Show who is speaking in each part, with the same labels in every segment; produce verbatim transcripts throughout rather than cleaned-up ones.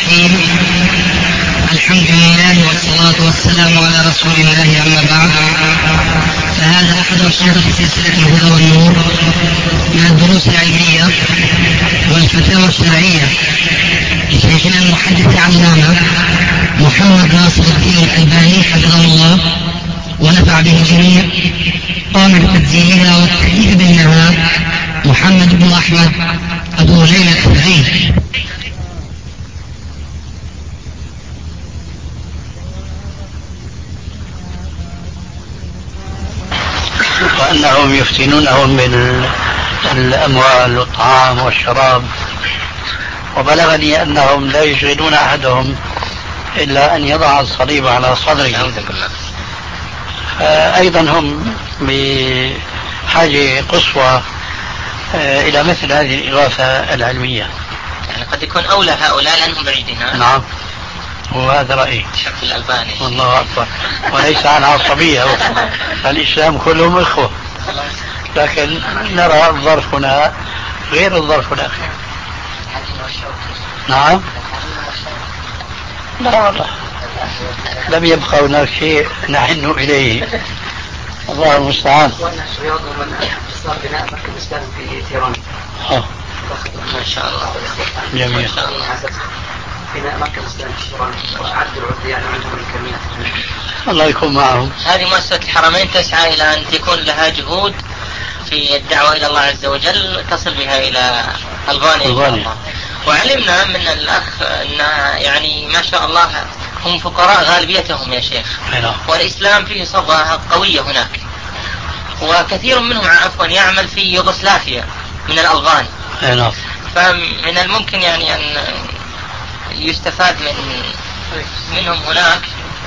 Speaker 1: الرحيم. الحمد لله والصلاة والسلام على رسول الله، أما بعد، فهذا أحد أشرطة سلسلة الهدى والنور من الدروس العلمية والفتاوى الشرعية لشيخنا المحدث العلامة محمد ناصر الدين الألباني حفظه الله ونفع به الجميع. قام بتسجيلها والتأليف بينها محمد بن أحمد أبو ليلى الأثري.
Speaker 2: وأنهم يفتنونهم بالأموال والطعام والشراب، وبلغني أنهم لا يشغلون أحدهم إلا أن يضع الصليب على صدره. أيضا هم بحاجة قصوى إلى مثل هذه الإغاثة العلمية.
Speaker 3: يعني قد يكون أولى هؤلاء لأنهم بعيدين.
Speaker 2: نعم، وهذا رأيي
Speaker 3: الشيخ الألباني.
Speaker 2: والله أكبر. وليس عن عصبية، الإسلام كلهم إخوة، لكن نرى الظرف هنا غير الظرف هناك. نعم، لا والله لم يبقى هناك شيء نحن إليه، الله المستعان.
Speaker 4: صار بناء مركز الإسلام في تيران.
Speaker 3: ما شاء الله.
Speaker 2: جميل.
Speaker 4: بناء مركز الإسلام في تيران وأعد العد يعني عندهم الإمكانيات.
Speaker 2: الله يكون معهم.
Speaker 3: هذه مؤسسة الحرمين تسعى إلى أن تكون لها جهود في الدعوة إلى الله عز وجل تصل بها إلى ألبانيا. وعلمنا من الأخ أن يعني ما شاء الله هم فقراء غالبيتهم يا شيخ، والإسلام فيه صبغة قوية هناك، وكثير منهم عفوا يعمل في يوغوسلافيا من الألبان. فمن الممكن يعني أن يستفاد من منهم هناك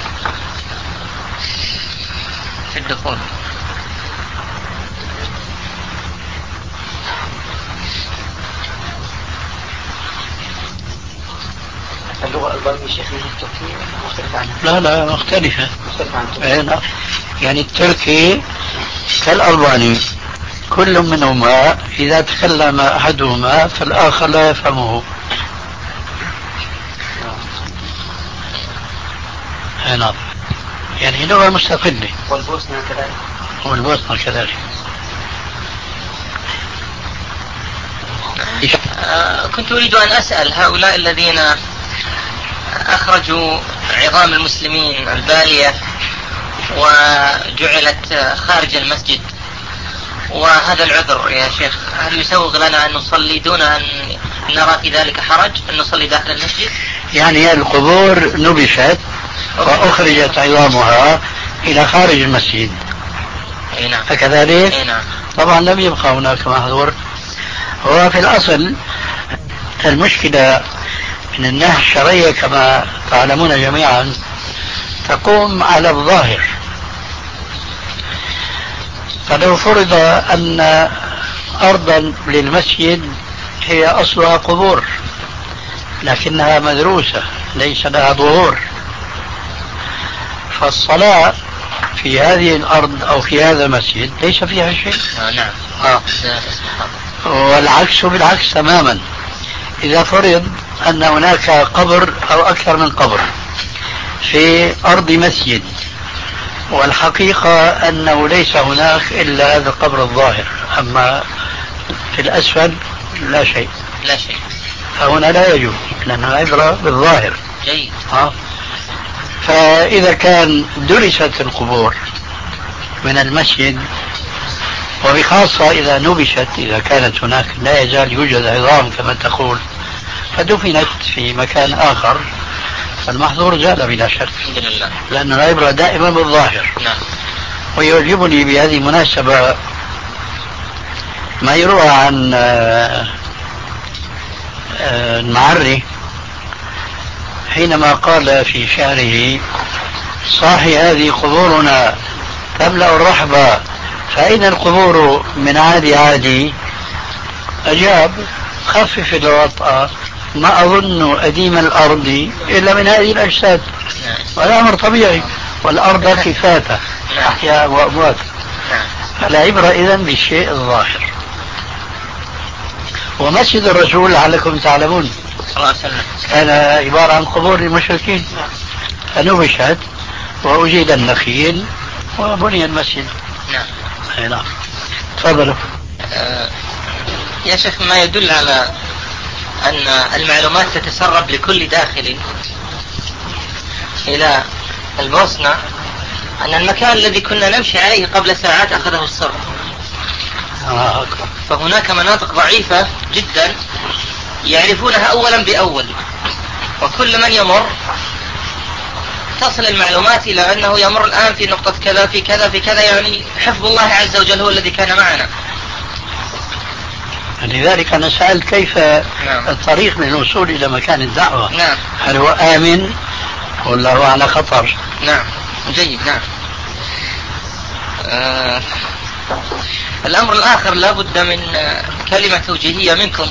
Speaker 3: في الدخول.
Speaker 4: اللغة الألبانية شيخ من التركية مختلفة عنها.
Speaker 2: لا لا مختلفة.
Speaker 4: مختلفة عن
Speaker 2: يعني التركي كالألباني، كل منهما إذا تكلم أحدهما فالآخر لا يفهمه. نعم، يعني لغة مستقلة.
Speaker 4: والبوسنة كذلك.
Speaker 2: والبوسنة كذلك.
Speaker 3: آه كنت أريد أن أسأل هؤلاء الذين أخرجوا عظام المسلمين البالية وجعلت خارج المسجد، وهذا العذر يا شيخ هل يسوغ لنا أن نصلي دون أن نرى في ذلك حرج أن نصلي داخل المسجد؟
Speaker 2: يعني القبور نبشت وأخرجت عظامها إلى خارج المسجد.
Speaker 3: أي نعم.
Speaker 2: فكذلك
Speaker 3: أي نعم.
Speaker 2: طبعا لم يبقى هناك محظور. هو في الأصل المشكلة من الناحية الشرعية كما تعلمون جميعا تقوم على الظاهر. فلو فرض أن أرضا للمسجد هي أصلها قبور لكنها مدروسة ليس لها ظهور، فالصلاة في هذه الأرض أو في هذا المسجد ليس فيها شيء.
Speaker 3: آه نعم.
Speaker 2: آه. والعكس بالعكس تماما. إذا فرض أن هناك قبر أو أكثر من قبر في أرض مسجد، والحقيقة أنه ليس هناك إلا هذا القبر الظاهر، أما في الأسفل لا شيء
Speaker 3: لا شيء
Speaker 2: فهنا لا يجوز، لأنها عبرة بالظاهر.
Speaker 3: جيد.
Speaker 2: ها؟ فإذا كان درست القبور من المسجد، وبخاصة إذا نبشت، إذا كانت هناك لا يزال يوجد عظام كما تقول فدفنت في مكان آخر، فالمحظور زال بلا شك، لأن العبرة دائما بالظاهر.
Speaker 3: نعم.
Speaker 2: ويعجبني بهذه المناسبة ما يروى عن المعري حينما قال في شعره: صاحي هذه قبورنا تملأ الرحبة فأين القبور من عادي عادي؟ أجاب: خفف الوطأ ما أظن أديم الأرض إلا من هذه الأجساد. والأمر طبيعي، والأرض كفاتة أحياء وأموات، فالعبرة إذن بالشيء الظاهر. ومسجد الرسول لعلكم تعلمون
Speaker 3: صلى الله عليه وسلم
Speaker 2: كان عبارة عن قبور المشركين، فنبشت وأزيل النخيل وبني المسجد.
Speaker 3: نعم.
Speaker 2: أي نعم. تفضلوا.
Speaker 3: آه يا شيخ، ما يدل على أن المعلومات تتسرب لكل داخل إلى المصنع، أن المكان الذي كنا نمشي عليه قبل ساعات أخذه السرب.
Speaker 2: آه.
Speaker 3: فهناك مناطق ضعيفة جدا يعرفونها أولا بأول، وكل من يمر تصل المعلومات إلى أنه يمر الآن في نقطة كذا في كذا في كذا، يعني حفظ الله عز وجل هو الذي كان معنا.
Speaker 2: لذلك أنا سألت كيف
Speaker 3: نعم.
Speaker 2: الطريق للوصول إلى مكان الدعوة.
Speaker 3: نعم.
Speaker 2: هل هو آمن ولا هو على خطر؟
Speaker 3: نعم. جيد. نعم. آه الأمر الآخر لا بد من كلمة توجيهية منكم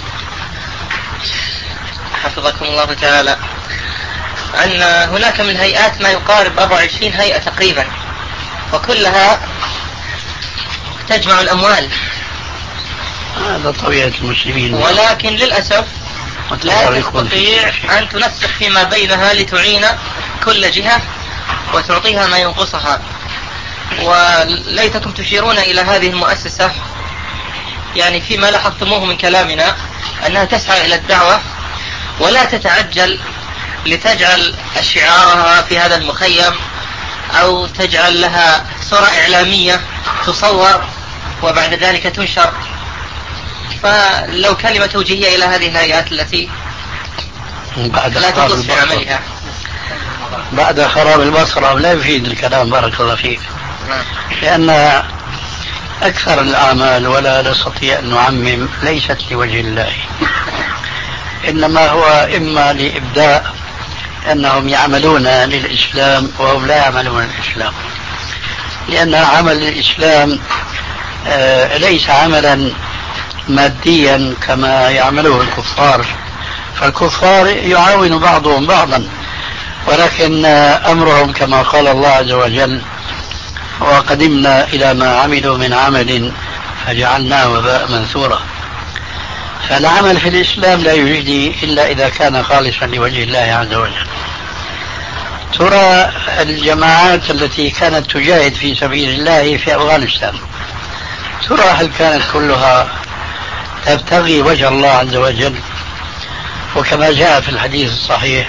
Speaker 3: حفظكم الله تعالى، أن هناك من الهيئات ما يقارب أربعة وعشرين هيئة تقريبا، وكلها تجمع الأموال.
Speaker 2: هذا طبيعة المسلمين،
Speaker 3: ولكن للأسف لا تستطيع أن تنسق فيما بينها لتعين كل جهة وتعطيها ما ينقصها. وليتكم تشيرون إلى هذه المؤسسة يعني فيما لاحظتموه من كلامنا، أنها تسعى إلى الدعوة ولا تتعجل لتجعل شعارها في هذا المخيم أو تجعل لها صورة إعلامية تصور وبعد ذلك تنشر. فلو كلمة توجيهية إلى هذه الهيئات التي لا تخلص في عملها.
Speaker 2: بعد خراب البصرة لا يفيد الكلام، بارك الله فيك، لأن أكثر الأعمال ولا نستطيع أن نعمم ليست لوجه الله، إنما هو إما لإبداء أنهم يعملون للإسلام وهم لا يعملون للإسلام، لأن عمل الإسلام ليس عملا ماديا كما يعمله الكفار، فالكفار يعاون بعضهم بعضا، ولكن أمرهم كما قال الله عز وجل: وقدمنا إلى ما عملوا من عمل فجعلناه وباء منثورا. فالعمل في الإسلام لا يجدي إلا إذا كان خالصا لوجه الله عز وجل. ترى الجماعات التي كانت تجاهد في سبيل الله في أفغانستان، ترى هل كانت كلها تبتغي وجه الله عز وجل؟ وكما جاء في الحديث الصحيح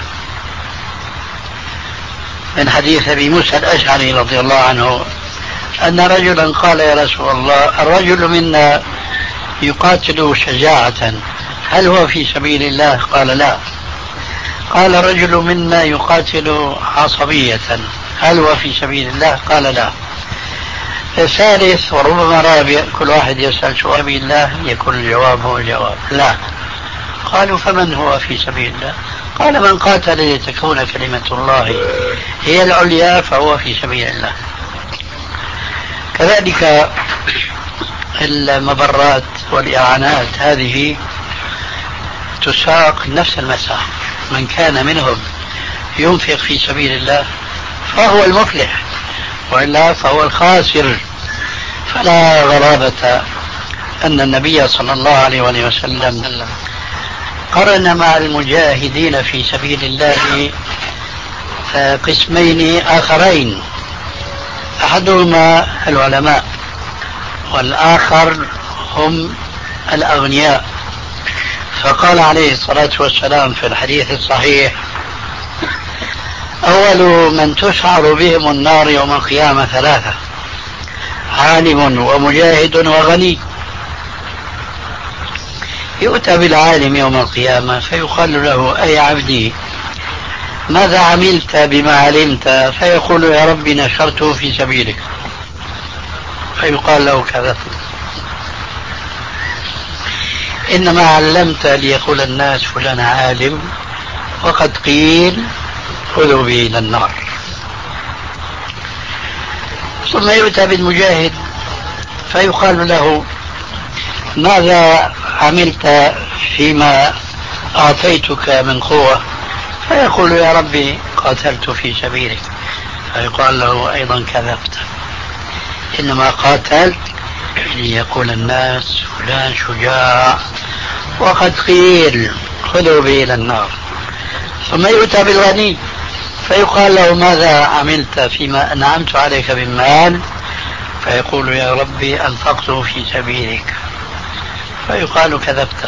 Speaker 2: من حديث أبي موسى الأشعري رضي الله عنه أن رجلا قال: يا رسول الله، الرجل منا يقاتل شجاعة، هل هو في سبيل الله؟ قال: لا. قال: الرجل منا يقاتل عصبية، هل هو في سبيل الله؟ قال: لا. الثالث وربما رابع، كل واحد يسأل شو سبيل الله، يكون الجواب هو الجواب لا. قالوا: فمن هو في سبيل الله؟ قال: من قاتل لتكون كلمة الله هي العليا فهو في سبيل الله. كذلك المبرات والإعانات هذه تساق نفس المساء، من كان منهم ينفق في سبيل الله فهو المفلح، وإلا فهو الخاسر. فلا غرابة أن النبي صلى الله عليه وسلم قرن مع المجاهدين في سبيل الله قسمين آخرين، أحدهما العلماء والآخر هم الأغنياء. فقال عليه الصلاة والسلام في الحديث الصحيح: أول من تشعر بهم النار يوم القيامة ثلاثة: عالم ومجاهد وغني. يؤتى بالعالم يوم القيامة فيقال له: أي عبدي، ماذا عملت بما علمت؟ فيقول: يا ربي نشرته في سبيلك. فيقال له: كذا، إنما علمت ليقول الناس فلان عالم، وقد قيل خذوا به إلى النار. ثم يؤتى بالمجاهد فيقال له: ماذا عملت فيما أعطيتك من قوة؟ فيقول: يا ربي قاتلت في سبيلك. فيقال له: أيضا كذبت، إنما قاتلت ليقول الناس فلان شجاع، وقد قيل خذوا به إلى النار. ثم يؤتى بالغني فيقال له ماذا عملت فيما أنعمت عليك بالمال؟ فيقول يا ربي أنفقته في سبيلك. فيقال كذبت،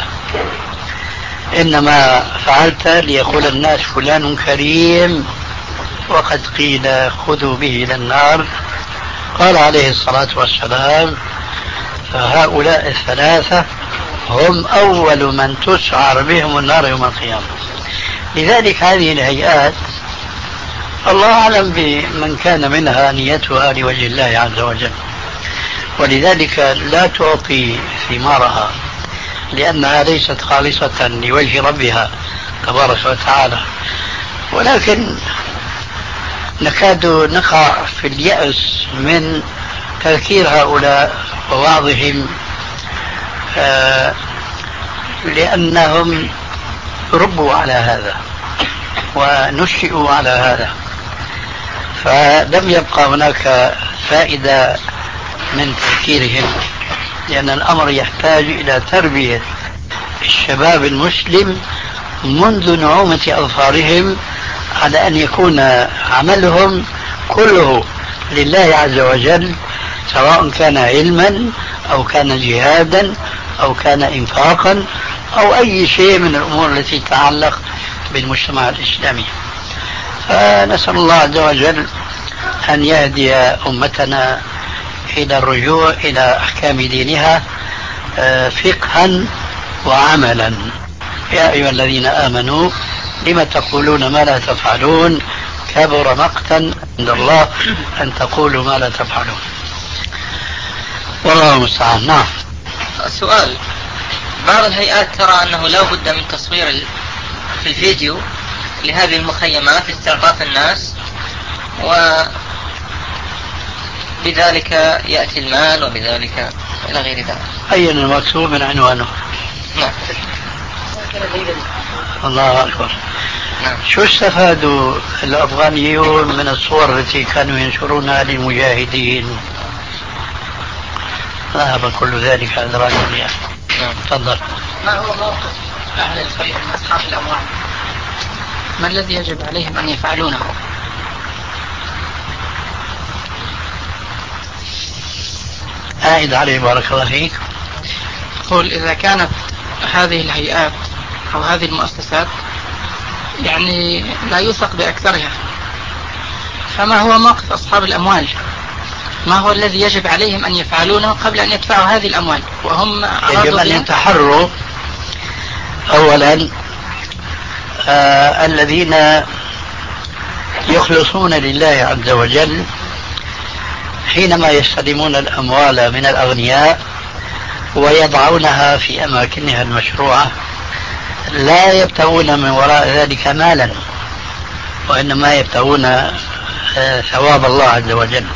Speaker 2: إنما فعلت ليقول الناس فلان كريم وقد قيل خذوا به إلى النار. قال عليه الصلاة والسلام فهؤلاء الثلاثة هم أول من تسعر بهم النار يوم القيامة. لذلك هذه الهيئات الله أعلم بمن كان منها نيتها لوجه الله عز وجل، ولذلك لا تعطي ثمارها لأنها ليست خالصة لوجه ربها تبارك وتعالى. ولكن نكاد نقع في اليأس من تذكير هؤلاء ووعظهم، آه لأنهم ربوا على هذا ونشئوا على هذا، فلم يبقى هناك فائدة من تذكيرهم، لأن الأمر يحتاج إلى تربية الشباب المسلم منذ نعومة أظفارهم على أن يكون عملهم كله لله عز وجل، سواء كان علما أو كان جهادا أو كان إنفاقا أو أي شيء من الأمور التي تتعلق بالمجتمع الإسلامي. فنسأل الله عز وجل أن يهدي أمتنا إلى الرجوع إلى أحكام دينها فقها وعملا. يا أيها الذين آمنوا لم تقولون ما لا تفعلون كبر مقتا عند الله أن تقولوا ما لا تفعلون. والله المستعان. نعم.
Speaker 3: سؤال: بعض الهيئات ترى أنه لا بد من تصوير في الفيديو لهذه المخيمات لاستعطاف الناس، وبذلك يأتي المال وبذلك إلى غير ذلك.
Speaker 2: أين المكتوب من عنوانه؟
Speaker 3: نعم.
Speaker 2: الله أكبر.
Speaker 3: نعم.
Speaker 2: شو استفادوا الأفغانيون من الصور التي كانوا ينشرونها للمجاهدين؟ ذهب كل ذلك عن رأيي.
Speaker 3: نعم.
Speaker 2: تفضل.
Speaker 5: ما هو موقف أهل الخير من أصحاب الأموال؟ ما الذي يجب عليهم أن يفعلونه؟
Speaker 2: أعد عليه بارك الله فيك.
Speaker 5: قل إذا كانت هذه الهيئات أو هذه المؤسسات يعني لا يوثق بأكثرها، فما هو موقف أصحاب الأموال؟ ما هو الذي يجب عليهم أن يفعلونه قبل أن يدفعوا هذه الأموال وهم
Speaker 2: يجب أن يتحروا أولا آه الذين يخلصون لله عز وجل حينما يستلمون الأموال من الأغنياء ويضعونها في أماكنها المشروعة، لا يبتغون من وراء ذلك مالا، وإنما يبتغون آه ثواب الله عز وجل.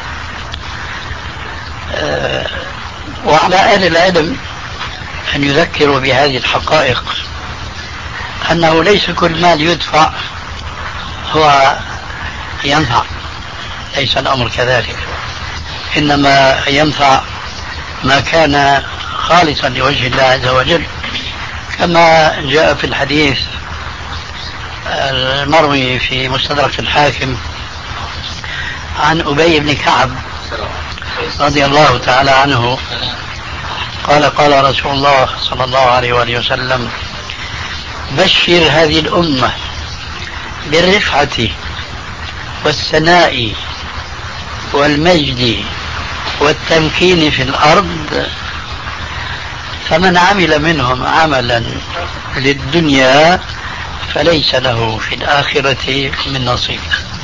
Speaker 2: آه وعلى أهل العلم أن يذكروا بهذه الحقائق، أنه ليس كل مال يدفع هو ينفع، ليس الأمر كذلك، إنما ينفع ما كان خالصا لوجه الله عز وجل، كما جاء في الحديث المروي في مستدرك الحاكم عن أبي بن كعب رضي الله تعالى عنه قال قال رسول الله صلى الله عليه وآله وسلم: بشر هذه الأمة بالرفعة والثناء والمجد والتمكين في الأرض، فمن عمل منهم عملا للدنيا فليس له في الآخرة من نصيب.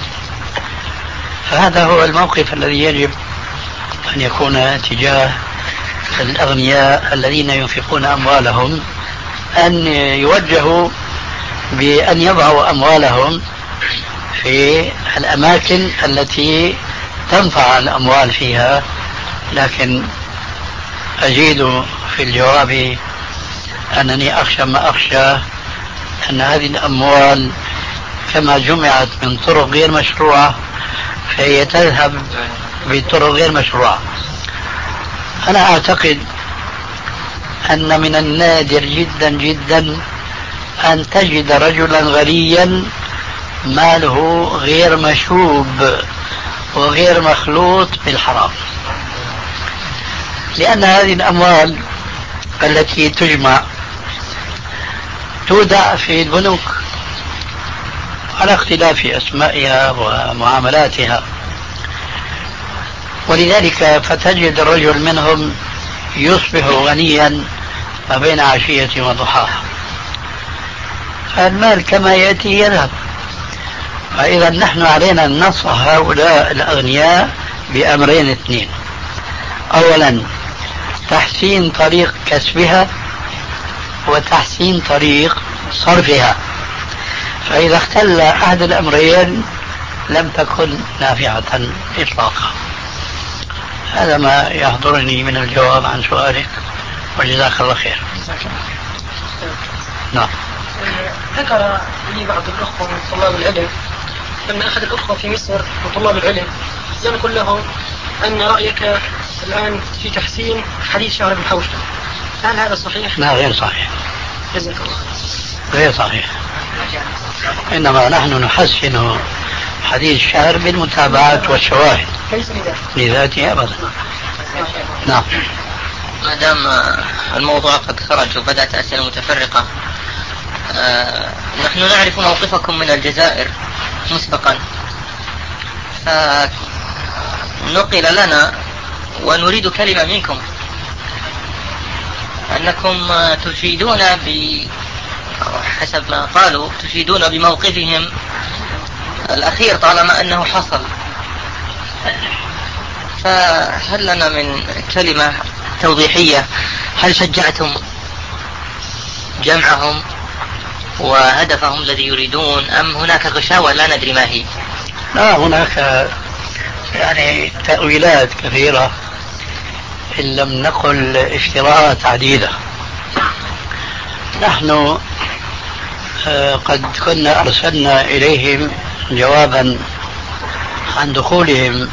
Speaker 2: فهذا هو الموقف الذي يجب أن يكون تجاه الأغنياء الذين ينفقون أموالهم، أن يوجهوا بأن يضعوا أموالهم في الأماكن التي تنفع الأموال فيها. لكن أزيد في الجواب أنني أخشى ما أخشى أن هذه الأموال كما جمعت من طرق غير مشروعة فهي تذهب بطرق غير مشروعة. أنا أعتقد أن من النادر جدا جدا أن تجد رجلا غنيا ماله غير مشوب وغير مخلوط بالحرام، لأن هذه الأموال التي تجمع تودع في البنوك على اختلاف أسمائها ومعاملاتها، ولذلك فتجد الرجل منهم يصبح غنيا ما بين عشية وضحاها، فالمال كما يأتي يذهب. فإذا نحن علينا أن ننصح هؤلاء الأغنياء بأمرين اثنين: أولا تحسين طريق كسبها، وتحسين طريق صرفها، فإذا اختل أحد الأمرين لم تكن نافعة إطلاقا. هذا ما يحضرني من الجواب عن سؤالك، وجزاك الله خير. نعم.
Speaker 6: ذكر لي بعض الأخوة من طلاب العلم أن أحد الأخوة في مصر من طلاب العلم ينقل لهم أن رأيك الآن في تحسين حديث شهر بن حوشب، هل هذا صحيح؟
Speaker 2: لا، غير صحيح.
Speaker 6: جزاك الله.
Speaker 2: غير صحيح، إنما نحن نحسن حديث الشهر بالمتابعات والشواهد لذاته أبدا. نعم.
Speaker 3: ما دام الموضوع قد خرج وبدأت أسئلة متفرقة، آه نحن نعرف موقفكم من الجزائر مسبقا، فنقل لنا ونريد كلمة منكم أنكم تفيدون ب حسب ما قالوا تفيدون بموقفهم الأخير طالما أنه حصل، فهل لنا من كلمة توضيحية؟ هل شجعتم جمعهم وهدفهم الذي يريدون، أم هناك غشاوة لا ندري ما هي؟
Speaker 2: لا، هناك يعني تأويلات كثيرة إن لم نقل افتراءات عديدة. نحن قد كنا أرسلنا إليهم جوابا عن دخولهم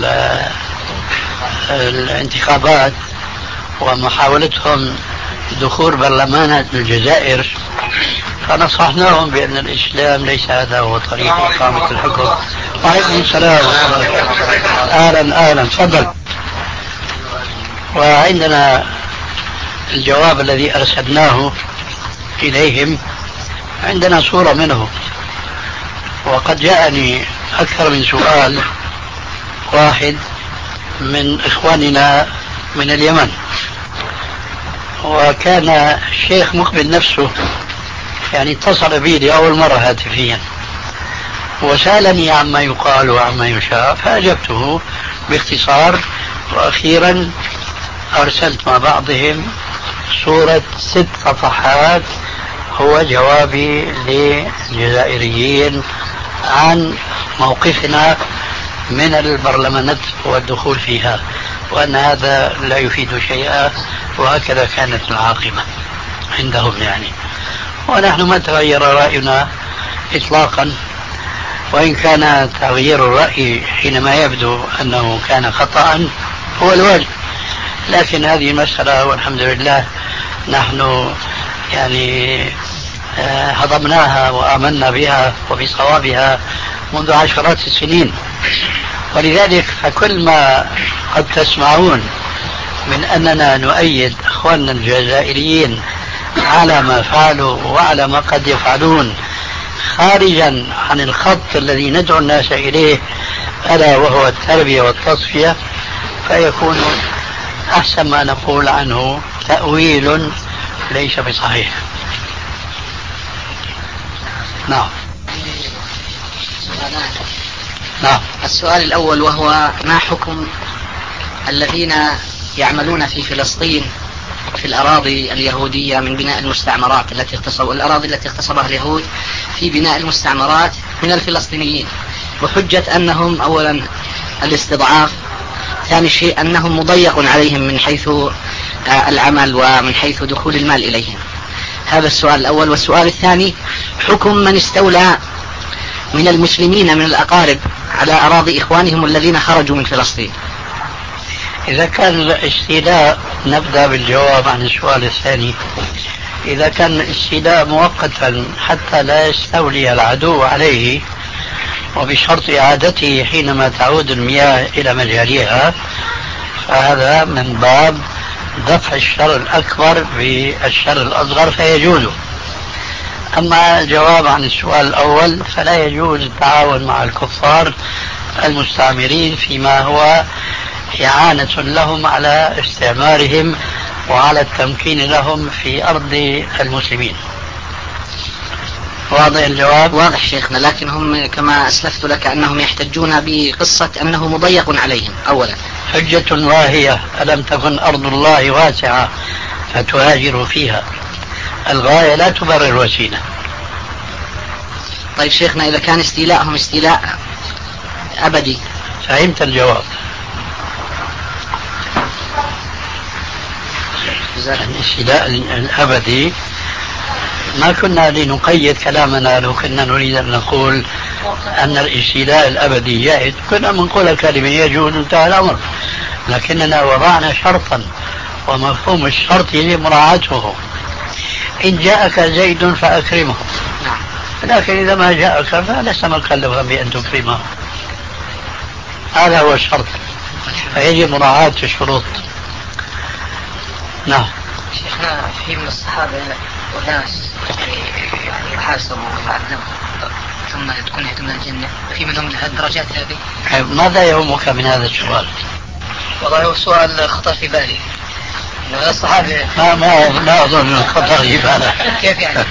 Speaker 2: الانتخابات ومحاولتهم دخول برلمانات الجزائر، فنصحناهم بأن الإسلام ليس هذا هو طريق إقامة الحكم. وعليكم السلام. أهلا أهلا، تفضل. وعندنا الجواب الذي أرسلناه إليهم، عندنا صورة منه، وقد جاءني أكثر من سؤال واحد من إخواننا من اليمن، وكان الشيخ مقبل نفسه يعني اتصل بي لأول مرة هاتفيا وسألني عما يقال وعما يشاء، فأجبته باختصار، وأخيرا أرسلت مع بعضهم صورة ست صفحات هو جوابي للجزائريين عن موقفنا من البرلمانات والدخول فيها، وأن هذا لا يفيد شيئا، وهكذا كانت العاقبة عندهم يعني. ونحن ما تغير رأينا إطلاقا، وإن كان تغيير الرأي حينما يبدو أنه كان خطأ هو الواجب، لكن هذه مسألة والحمد لله نحن يعني هضمناها وآمنا بها وبصوابها منذ عشرات السنين. ولذلك فكل ما قد تسمعون من أننا نؤيد أخواننا الجزائريين على ما فعلوا وعلى ما قد يفعلون خارجا عن الخط الذي ندعو الناس إليه ألا وهو التربية والتصفية، فيكون أحسن ما نقول عنه تأويل ليس بصحيح. نعم.
Speaker 7: نعم. السؤال الأول وهو: ما حكم الذين يعملون في فلسطين في الأراضي اليهودية من بناء المستعمرات التي اغتصبوا الأراضي التي اغتصبها اليهود في بناء المستعمرات من الفلسطينيين، بحجة أنهم أولا الاستضعاف، ثاني شيء أنهم مضيق عليهم من حيث العمل ومن حيث دخول المال إليهم؟ هذا السؤال الأول. والسؤال الثاني: حكم من استولى من المسلمين من الأقارب على أراضي إخوانهم الذين خرجوا من فلسطين؟
Speaker 2: إذا كان الاستيلاء، نبدأ بالجواب عن السؤال الثاني. إذا كان الاستيلاء مؤقتا حتى لا يستولي العدو عليه وبشرط إعادته حينما تعود المياه إلى مجاريها، فهذا من باب دفع الشر الأكبر بالشر الأصغر فيجوز. أما الجواب عن السؤال الأول فلا يجوز التعاون مع الكفار المستعمرين فيما هو إعانة لهم على استعمارهم وعلى التمكين لهم في أرض المسلمين. واضح الجواب؟
Speaker 7: واضح شيخنا، لكن هم كما أسلفت لك أنهم يحتجون بقصة أنه مضيق عليهم. أولا
Speaker 2: حجة واهية، ألم تكن أرض الله واسعة فتهاجروا فيها، الغاية لا تبرر الوسيلة.
Speaker 7: طيب شيخنا، إذا كان استيلاءهم استيلاء أبدي؟
Speaker 2: فهمت الجواب. الاستيلاء الأبدي ما كنا لنقيد كلامنا، لو كنا نريد أن نقول أن الاستيلاء الأبدي جائز كنا بنقول كلمة يجوز انتهى الأمر، لكننا وضعنا شرطا ومفهوم الشرط يجب مراعاته. إن جاءك زيد فأكرمه، لكن إذا ما جاءك فلست مكلفا بأن تكرمه، هذا هو الشرط، فيجب مراعاة الشروط. نعم.
Speaker 7: شيخنا، في من الصحابة وناس يحاسبوا ويعذبوا ثم تكون يهدون الجنة، في منهم الدرجات هذه؟
Speaker 2: ماذا يهمك من هذا السؤال؟
Speaker 7: والله هو سؤال خطر في بالي. الصحابة
Speaker 2: ما ما ما أظن خطر في بالك.
Speaker 7: كيف يعني؟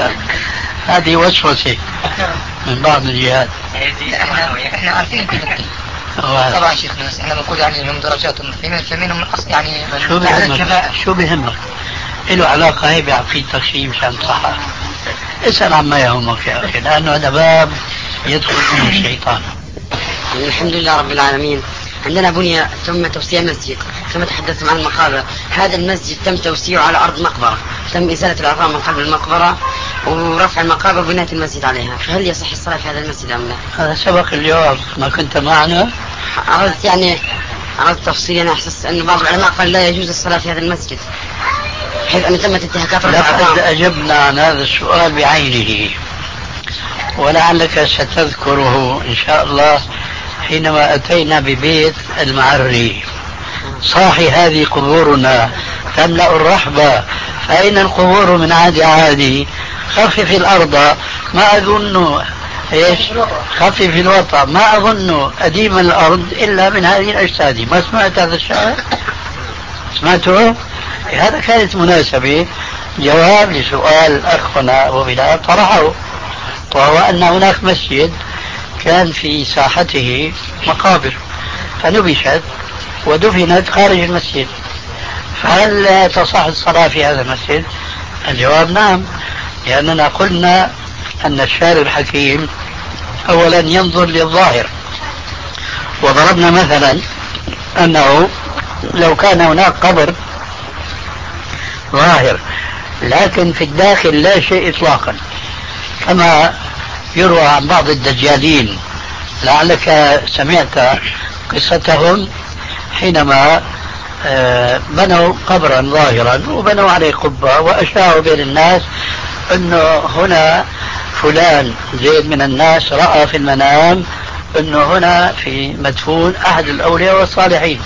Speaker 2: هذه وسوسة من بعض الجهات.
Speaker 7: احنا احنا عارفين كذا طبعا شيخنا، بس احنا بنقول يعني من درجات فمنهم القصد يعني
Speaker 2: شو بهمك؟ شو بهمك؟ له علاقة هي بعقيدتك شيء مشان تصحح. اسأل عما يهمك يا أخي، لأنه هذا باب يدخل فيه الشيطان.
Speaker 8: الحمد لله رب العالمين. عندنا بني تم توسيع مسجد كما تحدثتم عن المقابر. هذا المسجد تم توسيعه على أرض مقبرة، تم إزالة العظام من قلب المقبرة ورفع المقابر وبناء المسجد عليها، فهل يصح الصلاة في هذا المسجد أم لا؟
Speaker 2: هذا سبق الجواب، ما كنت معنا.
Speaker 8: أردت يعني أردت تفصيل. أنا أحسس أن بعض العلماء قال لا يجوز الصلاة في هذا المسجد حيث أن تمت انتهاكات رفع العظام.
Speaker 2: لقد أجبنا عن هذا السؤال بعينه، ولعلك ستذكره إن شاء الله حينما أتينا ببيت المعري. صاحي هذه قبورنا تملأ الرحبة، فأين القبور من عادي عادي؟ خفف الأرض، ما أظن إيش خفف الوطأ، ما أظن أديم الأرض إلا من هذه الأجساد. ما سمعت هذا الشعر؟ سمعته؟ هذا كانت مناسبة جواب لسؤال أخونا أبو بلال طرحه، وهو أن هناك مسجد كان في ساحته مقابر فنبشت ودفنت خارج المسجد، فهل تصح الصلاة في هذا المسجد؟ الجواب نعم، لأننا قلنا أن الشارع الحكيم أولا ينظر للظاهر، وضربنا مثلا أنه لو كان هناك قبر ظاهر لكن في الداخل لا شيء إطلاقا، كما يروى عن بعض الدجالين، لعلك سمعت قصتهم حينما بنوا قبرا ظاهرا وبنوا عليه قبة وأشاعوا بين الناس أنه هنا فلان زيد من الناس رأى في المنام أنه هنا في مدفون أحد الأولياء والصالحين.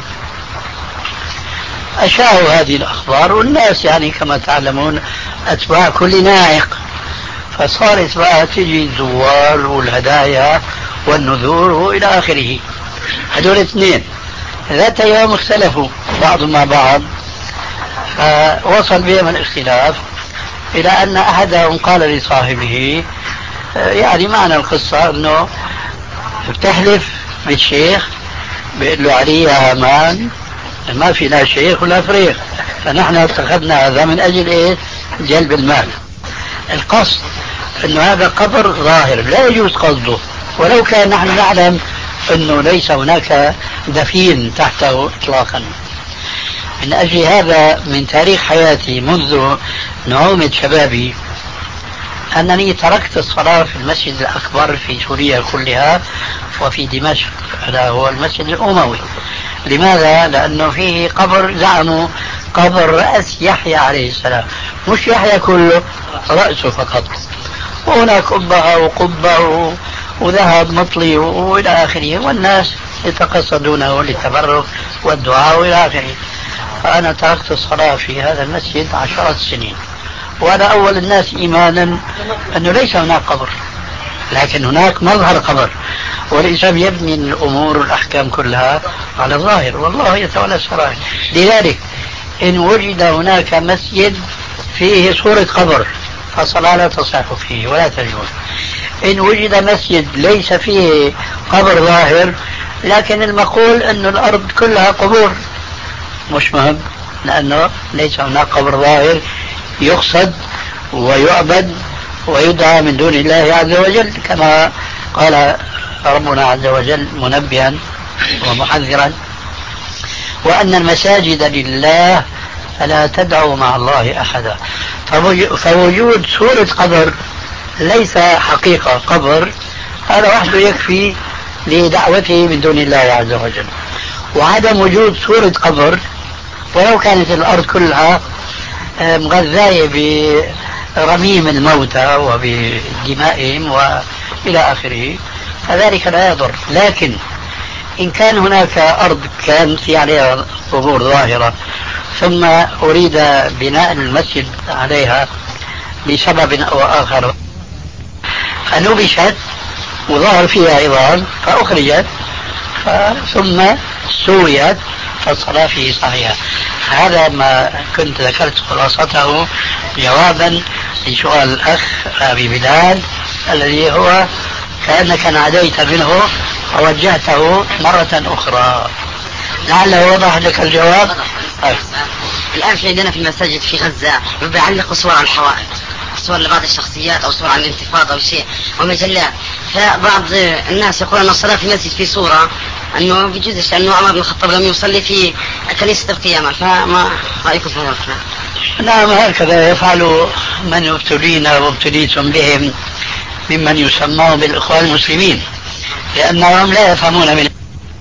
Speaker 2: أشاعوا هذه الأخبار، والناس يعني كما تعلمون أتباع كل ناعق، فصارت بقى تجي الزوار والهدايا والنذور وإلى آخره. هذول اثنين ذات يوم اختلفوا بعضهم مع بعض، فوصل بهم الاختلاف إلى أن أحدهم قال لصاحبه، يعني معنى القصة أنه بتحلف بالشيخ بيقول له علي يا هامان ما في لا شيخ ولا فريق، فنحن اتخذنا هذا من أجل إيه؟ جلب المال. القصد أنه هذا قبر ظاهر لا يجوز قصده، ولو كان نحن نعلم أنه ليس هناك دفين تحته إطلاقا. من أجل هذا من تاريخ حياتي منذ نعومة شبابي أنني تركت الصلاة في المسجد الأكبر في سوريا كلها وفي دمشق، هذا هو المسجد الأموي. لماذا؟ لأنه فيه قبر زعموا قبر رأس يحيى عليه السلام، مش يحيى كله، رأسه فقط. وهناك قبة وقبة وذهب مطلي وإلى آخره، والناس يتقصدونه للتبرك والدعاء وإلى آخره. فأنا تركت الصلاة في هذا المسجد عشرات السنين، وأنا أول الناس إيمانا أنه ليس هناك قبر، لكن هناك مظهر قبر، والإسلام يبني الأمور والأحكام كلها على الظاهر، والله يتولى السرائر. لذلك إن وجد هناك مسجد فيه صورة قبر فالصلاة لا تصح فيه ولا تجوز. إن وجد مسجد ليس فيه قبر ظاهر لكن المقول أن الأرض كلها قبور، مش مهم، لأنه ليس هناك قبر ظاهر يقصد ويعبد ويدعى من دون الله عز وجل، كما قال ربنا عز وجل منبها ومحذرا: وأن المساجد لله فلا تدعوا مع الله أحدا. فوجود سورة قبر ليس حقيقة قبر، هذا وحده يكفي لدعوته من دون الله عز وجل. وعدم وجود سورة قبر ولو كانت الأرض كلها مغذاية برميم الموتى وبدمائهم وإلى آخره فذلك لا يضر. لكن إن كان هناك أرض كانت في عليها قبور ظاهرة ثم أريد بناء المسجد عليها لسبب أو آخر فنبشت وظهر فيها عظام فأخرجت ثم سويت فالصلاة فيه صحيحة. هذا ما كنت ذكرت خلاصته جوابا لسؤال الأخ أبي بلال الذي هو كأنك ناديت منه ووجهته مرة أخرى. لعله وضح لك الجواب.
Speaker 8: الآن في عندنا في المساجد في غزة بيعلقوا صور على الحوائط، صور لبعض الشخصيات أو صور عن الانتفاضة أو شيء ومجلات. فبعض الناس يقول أن الصلاة في المسجد في صورة أنه بيجوزش أنه عمر بن الخطاب لم يصلي في كنيسة القيامة، فما رأيكم في هذا الكلام؟
Speaker 2: نعم، هكذا يفعل من يبتلين وابتليتم بهم ممن يسمون بالإخوان المسلمين لأنهم لا يفهمون من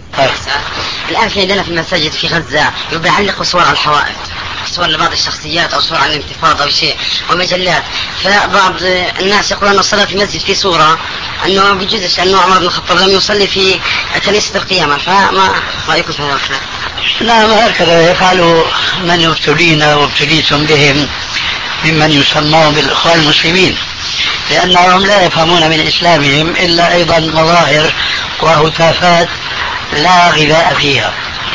Speaker 8: الآن في عندنا في المساجد في غزة بيعلقوا صور على الحوائط، صور لبعض الشخصيات أو صور عن الانتفاضة أو شيء ومجلات. فبعض الناس يقول أن الصلاة في المسجد في صورة أنه بيجوزش أنه عمر بن الخطاب لم يصلي في كنيسة القيامة، فما رأيكم في هذا الكلام؟
Speaker 2: نعم، هكذا يفعل من يبتلين وابتليتم بهم ممن يسمون بالإخوان المسلمين لأنهم لا يفهمون من إسلامهم إلا أيضا مظاهر وهتافات لا غذاء فيها.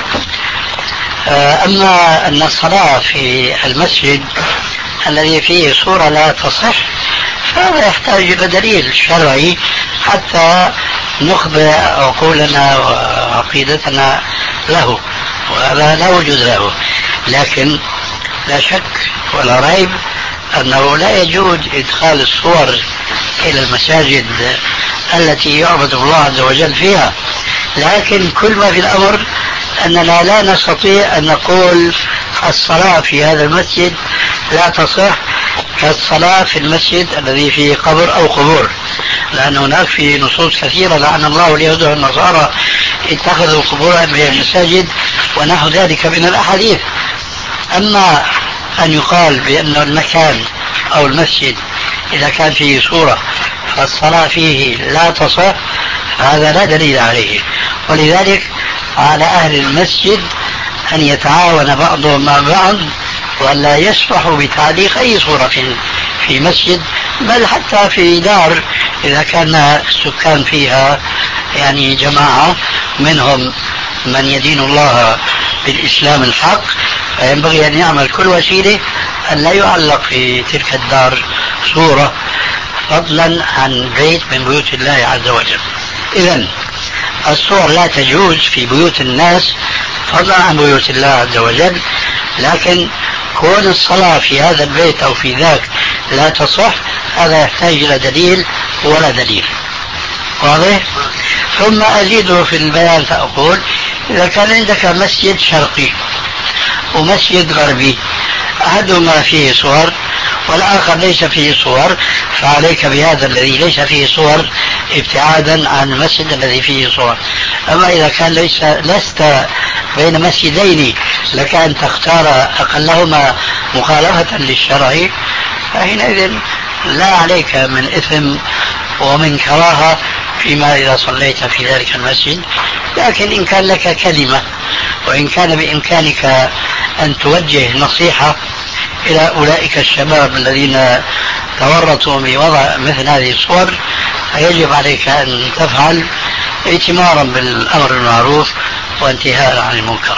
Speaker 2: أما أن الصلاة في المسجد الذي فيه صورة لا تصح فهذا يحتاج إلى دليل شرعي حتى نخضع عقولنا وعقيدتنا له، وهذا لا وجود له. لكن لا شك ولا ريب أنه لا يجوز إدخال الصور إلى المساجد التي يعبد الله عز وجل فيها. لكن كل ما في الأمر أننا لا نستطيع أن نقول الصلاة في هذا المسجد لا تصح كالصلاة في المسجد الذي فيه قبر أو قبور، لأن هناك في نصوص كثيرة لعن الله اليهود والنصارى اتخذوا قبورا من المساجد ونحو ذلك من الأحاديث. أما أن يقال بأن المكان أو المسجد إذا كان فيه صورة فالصلاة فيه لا تصح هذا لا دليل عليه. ولذلك على أهل المسجد أن يتعاون بعضهم مع بعض ولا يسمحوا بتعليق أي صورة في مسجد، بل حتى في دار إذا كان السكان فيها يعني جماعة منهم من يدين الله بالإسلام الحق فينبغي أن يعمل كل وسيلة أن لا يعلق في تلك الدار صورة فضلا عن بيت من بيوت الله عز وجل. إذن الصور لا تجوز في بيوت الناس فضلا عن بيوت الله عز وجل، لكن كون الصلاة في هذا البيت أو في ذاك لا تصح هذا يحتاج إلى دليل ولا دليل. واضح؟ ثم أزيده في البيان فأقول إذا كان عندك مسجد شرقي ومسجد غربي أحدهما فيه صور والآخر ليس فيه صور، فعليك بهذا الذي ليس فيه صور ابتعادا عن المسجد الذي فيه صور. أما إذا كان ليس لست بين مسجدين لك أن تختار أقلهما مخالفة للشرع، فحينئذ لا عليك من إثم ومن كراهة فيما إذا صليت في ذلك المسجد. لكن إن كان لك كلمة وإن كان بإمكانك أن توجه نصيحة إلى أولئك الشباب الذين تورطوا بوضع مثل هذه الصور، فيجب عليك أن تفعل ائتمارا بالأمر المعروف وانتهاء عن المنكر.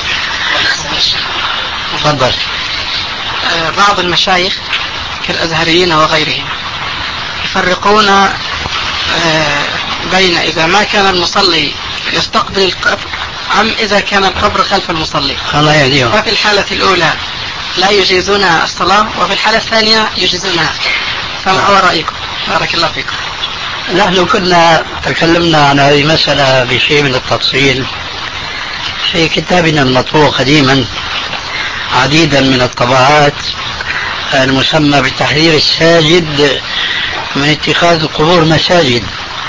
Speaker 2: تفضل.
Speaker 5: بعض المشايخ كالأزهريين وغيرهم يفرقون بين إذا ما كان المصلي يستقبل القبر أم إذا كان القبر خلف المصلي.
Speaker 2: الله يهديهم.
Speaker 5: وفي الحالة الأولى لا يجيزون الصلاة وفي الحالة الثانية يجيزونها، فما هو رأيكم؟ بارك الله فيكم.
Speaker 2: نحن كنا تكلمنا عن هذه المسألة بشيء من التفصيل في كتابنا المطبوع قديما عديدا من الطبعات المسمى بتحذير الساجد من اتخاذ القبور مساجد.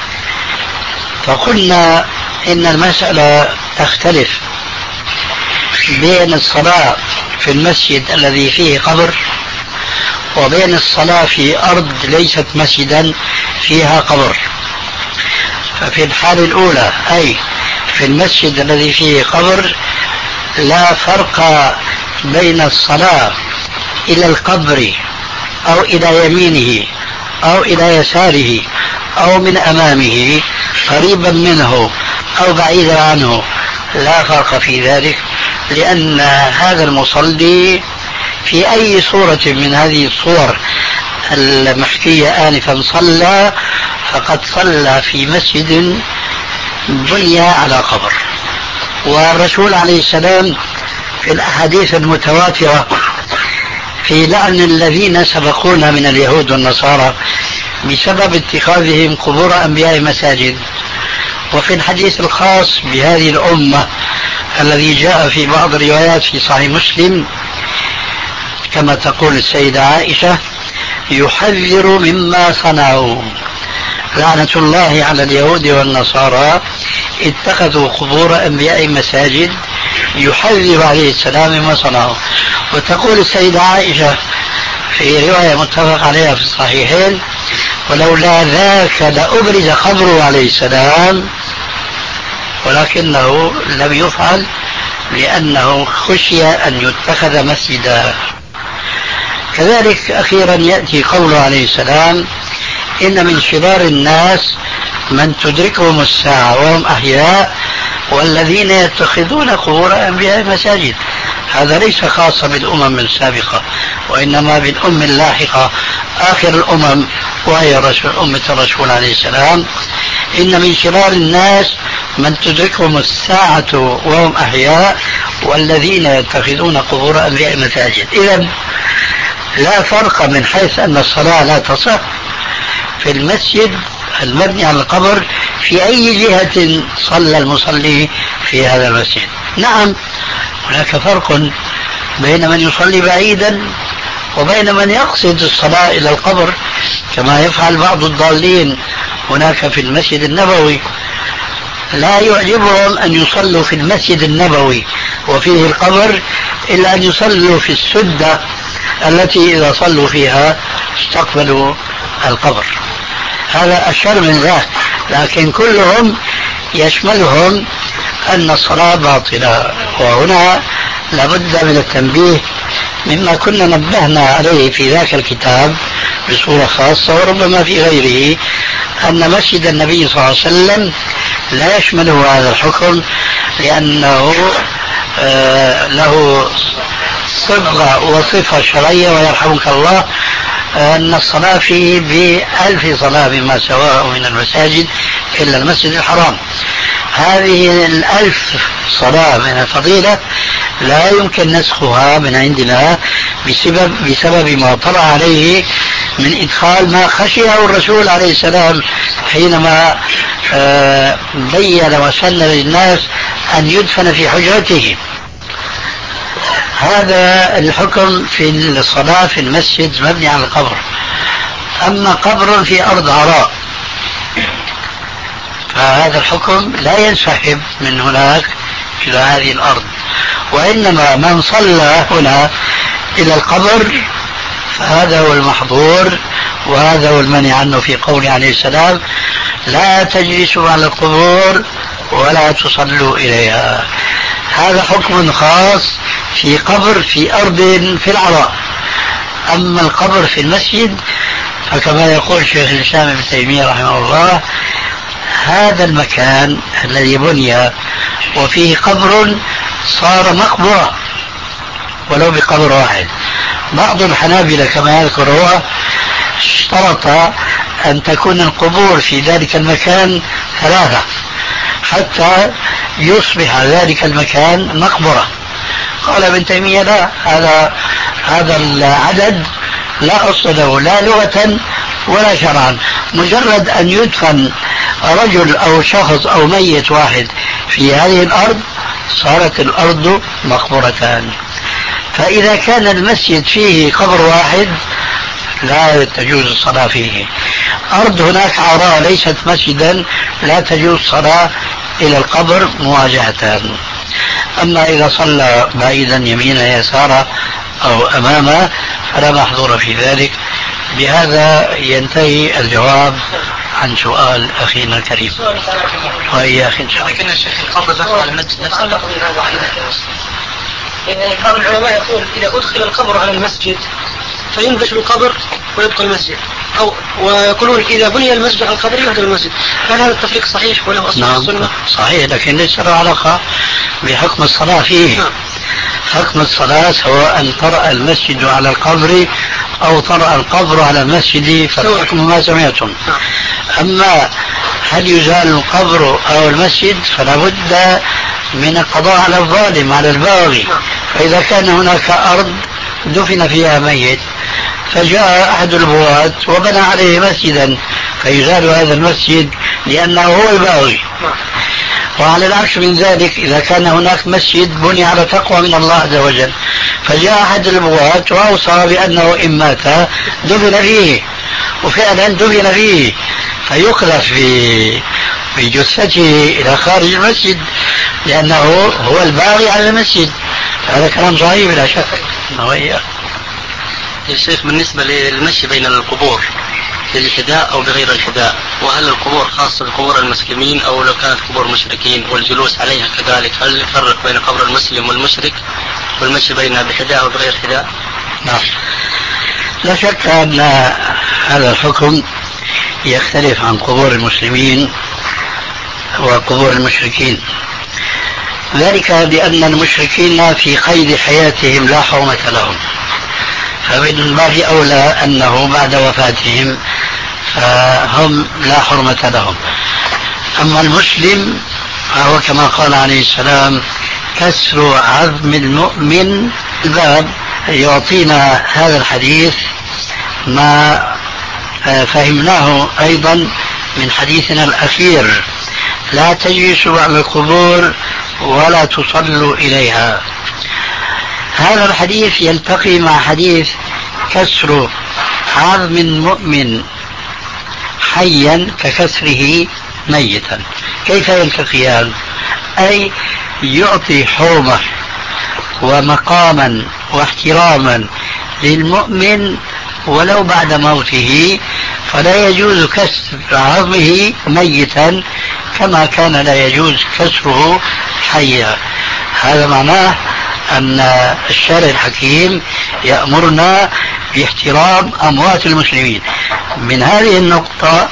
Speaker 2: فقلنا إن المسألة تختلف بين الصلاة في المسجد الذي فيه قبر وبين الصلاة في أرض ليست مسجدا فيها قبر. ففي الحالة الأولى أي في المسجد الذي فيه قبر لا فرق بين الصلاة إلى القبر أو إلى يمينه أو إلى يساره أو من أمامه قريبا منه أو بعيدا عنه، لا فرق في ذلك، لأن هذا المصلي في أي صورة من هذه الصور المحكية آنفا صلى فقد صلى في مسجد بني على قبر. والرسول عليه السلام في الأحاديث المتواترة في لعن الذين سبقونا من اليهود والنصارى بسبب اتخاذهم قبور أنبياء مساجد، وفي الحديث الخاص بهذه الأمة الذي جاء في بعض الروايات في صحيح مسلم كما تقول السيدة عائشة يحذر مما صنعوا، لعنة الله على اليهود والنصارى اتخذوا قبور أنبياء مساجد، يحذر عليه السلام مما صنعوا. وتقول السيدة عائشة في رواية متفق عليها في الصحيحين ولولا ذاك لأبرز قبره عليه السلام، ولكنه لم يفعل لأنه خشي أن يتخذ مسجدا. كذلك أخيرا يأتي قوله عليه السلام إن من شرار الناس من تدركهم الساعة وهم أحياء والذين يتخذون قبور أنبياء مساجد. هذا ليس خاصا بالأمم السابقة وإنما بالأمم اللاحقة آخر الأمم وهي رسول أمة الرسول عليه السلام. إن من شرار الناس من تدركهم الساعة وهم أحياء والذين يتخذون قبور أنبياء مساجد. إذن لا فرق من حيث أن الصلاة لا تصح في المسجد المبني على القبر في أي جهة صلى المصلي في هذا المسجد. نعم هناك فرق بين من يصلي بعيدا وبين من يقصد الصلاة إلى القبر كما يفعل بعض الضالين هناك في المسجد النبوي. لا يعجبهم أن يصلوا في المسجد النبوي وفيه القبر إلا أن يصلوا في السدة التي إذا صلوا فيها استقبلوا القبر. هذا أشر من ذاك، لكن كلهم يشملهم أن الصلاة باطلة. وهنا لابد من التنبيه مما كنا نبهنا عليه في ذاك الكتاب بصورة خاصة وربما في غيره أن مسجد النبي صلى الله عليه وسلم لا يشمله هذا الحكم لأنه آه له صبغة وصفة شرعية ويرحمك الله أن الصلاة فيه بألف صلاة بما سواه من المساجد إلا المسجد الحرام. هذه الألف صلاة من الفضيلة لا يمكن نسخها من عندنا بسبب, بسبب ما طلع عليه من إدخال ما خشيه الرسول عليه السلام حينما بين وسن للناس أن يدفن في حجرته. هذا الحكم في الصلاة في المسجد مبني على القبر. أما قبر في أرض عراء فهذا الحكم لا ينسحب من هناك إلى هذه الأرض، وإنما من صلى هنا إلى القبر فهذا هو المحظور، وهذا هو المنع عنه في قوله عليه السلام: لا تجلسوا على القبور ولا تصلوا إليها. هذا حكم خاص في قبر في أرض في العراء. أما القبر في المسجد فكما يقول شيخ الإسلام ابن تيمية رحمه الله: هذا المكان الذي بني وفيه قبر صار مقبرة ولو بقبر واحد. بعض الحنابلة كما يذكر هو اشترط أن تكون القبور في ذلك المكان ثلاثة حتى يصبح ذلك المكان مقبرة. قال ابن تيمية: لا، هذا هذا العدد لا أصل له لا لغة ولا شرعا، مجرد أن يدفن رجل أو شخص أو ميت واحد في هذه الأرض صارت الأرض مقبرتان. فإذا كان المسجد فيه قبر واحد لا تجوز الصلاة فيه. أرض هناك عراء ليست مسجدا لا تجوز الصلاة إلى القبر مواجهة. أما إذا صلى بعيدا يمينا يسارا أو أمامه فلا محظور في ذلك. بهذا ينتهي الجواب عن سؤال أخينا الكريم. وإياك إن شاء الله.
Speaker 6: لكن الشيخ القبر دخل على المسجد نفسه. بعض العلماء يقول إذا أدخل القبر على المسجد فينبش القبر ويبقى المسجد، أو ويقولون إذا بني المسجد على القبر يهدم المسجد. هل هذا التفريق صحيح وله أصل في السنة؟
Speaker 2: نعم صحيح، لكن ليس له علاقة بحكم الصلاة فيه. نعم. حكم الصلاة سواء طرأ المسجد على القبر أو طرأ القبر على المسجد فالحكم ما سمعتم. أما هل يزال القبر أو المسجد فلا بد من القضاء على الظالم على الباغي. فإذا كان هناك أرض دفن فيها ميت فجاء أحد البغاة وبنى عليه مسجدا فيزال هذا المسجد لأنه هو الباغي. وعلى العكس من ذلك إذا كان هناك مسجد بني على تقوى من الله عز وجل فجاء أحد البغاة وأوصى بأنه إن مات دفن فيه وفعلا دفن فيه فيقذف في جثته إلى خارج المسجد لأنه هو الباغي على المسجد. هذا كلام صحيح بلا شك.
Speaker 9: يا شيخ بالنسبة للمشي بين القبور بالحذاء أو بغير الحذاء، وهل القبور خاصة بقبور المسلمين أو لو كانت قبور مشركين والجلوس عليها كذلك، هل يفرق بين قبر المسلم والمشرك والمشي بينها بحذاء أو بغير حذاء؟
Speaker 2: نعم لا شك أن هذا الحكم يختلف عن قبور المسلمين وقبور المشركين، ذلك لأن المشركين في قيد حياتهم لا حرمة لهم، فمن باب أولى أنه بعد وفاتهم فهم لا حرمة لهم. أما المسلم فهو كما قال عليه السلام: كسر عظم المؤمن. الباب يعطينا هذا الحديث ما فهمناه أيضا من حديثنا الأخير: لا تجلسوا على القبور ولا تصلوا إليها. هذا الحديث يلتقي مع حديث كسر عظم المؤمن حيا ككسره ميتا. كيف يلتقيان؟ أي يعطي حرمة ومقاما واحتراما للمؤمن ولو بعد موته، فلا يجوز كسر عظمه ميتا كما كان لا يجوز كسره حيا. هذا معناه أن الشارع الحكيم يأمرنا باحترام أموات المسلمين. من هذه النقطة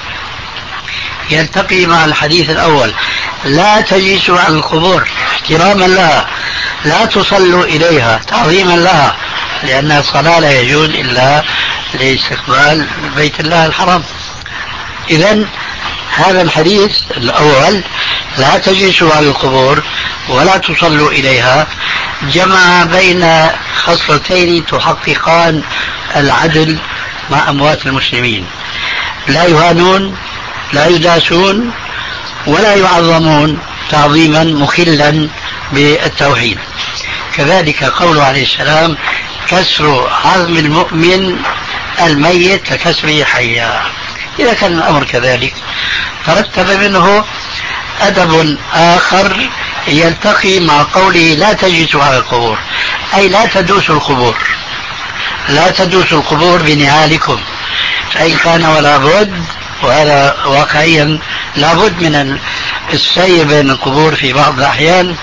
Speaker 2: يلتقي مع الحديث الأول: لا تجلسوا على القبور احتراما لها، لا تصلوا إليها تعظيما لها، لأن الصلاة لا يجوز إلا لاستقبال بيت الله الحرام. إذن هذا الحديث الأول: لا تجلسوا على القبور ولا تصلوا إليها، جمع بين خصلتين تحققان العدل مع أموات المسلمين: لا يهانون لا يداسون ولا يعظمون تعظيما مخلا بالتوحيد. كذلك قوله عليه السلام كسر عظم المؤمن الميت ككسره حيا. إذا كان الأمر كذلك ترتب منه أدب آخر يلتقي مع قوله لا تجلسوا على القبور، أي لا تدوسوا القبور، لا تدوسوا القبور بنعالكم. فإن كان ولا بد، وهذا واقعيا لا بد من السير بين القبور في بعض الأحيان،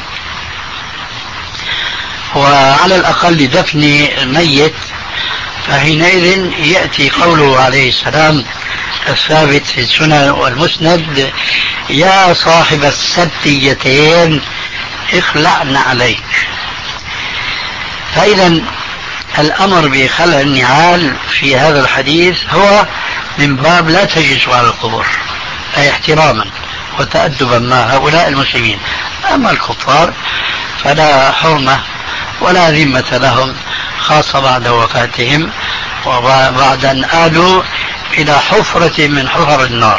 Speaker 2: وعلى الأقل دفن الميت، فحينئذ يأتي قوله عليه السلام الثابت في السنن والمسند يا صاحب السبتيتين اخلعن عليك. فإذا الأمر بخلع النعال في هذا الحديث هو من باب لا تجلسوا على القبور، أي احتراما وتأدبا مع هؤلاء المسلمين. أما الكفار فلا حرمة ولا ذمة لهم، خاصة بعد وفاتهم وبعد أن آلوا إلى حفرة من حفر النار.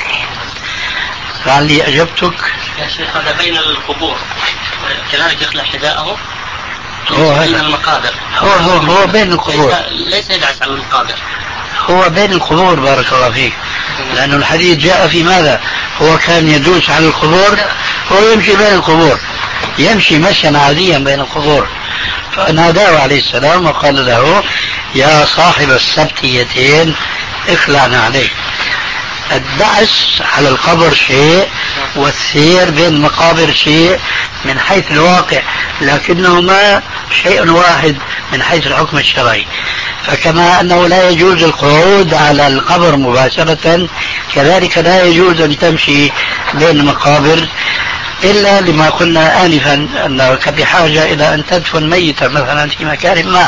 Speaker 2: لعلي أجبتك.
Speaker 9: يا شيخ هذا بين القبور كذلك يخلع حذاءه
Speaker 2: هو
Speaker 9: بين المقابر.
Speaker 2: هو هو هو بين القبور،
Speaker 9: ليس يدعس على المقابر،
Speaker 2: هو بين القبور. بارك الله فيك. لأن الحديث جاء في ماذا؟ هو كان يدوس على القبور، هو يمشي بين القبور، يمشي مشيا عاديا بين القبور. فناداه عليه السلام وقال له يا صاحب السبتيتين اخلعنا عليك. الدعس على القبر شيء والسير بين المقابر شيء من حيث الواقع، لكنهما شيء واحد من حيث الحكم الشرعي. فكما أنه لا يجوز القعود على القبر مباشرة، كذلك لا يجوز أن تمشي بين المقابر إلا لما قلنا آنفا أنك بحاجة إلى أن تدفن ميتا مثلا في مكان ما،